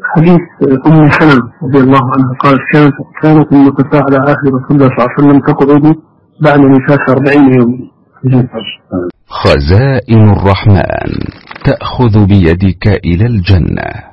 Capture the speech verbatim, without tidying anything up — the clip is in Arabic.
حديث أم سلمة رضي الله عنها قالت كانت كانت النفساء على عهد رسول الله صلى الله عليه وسلم تقعد بعد نفاس أربعين يوم. خزائن الرحمن تأخذ بيدك إلى الجنة.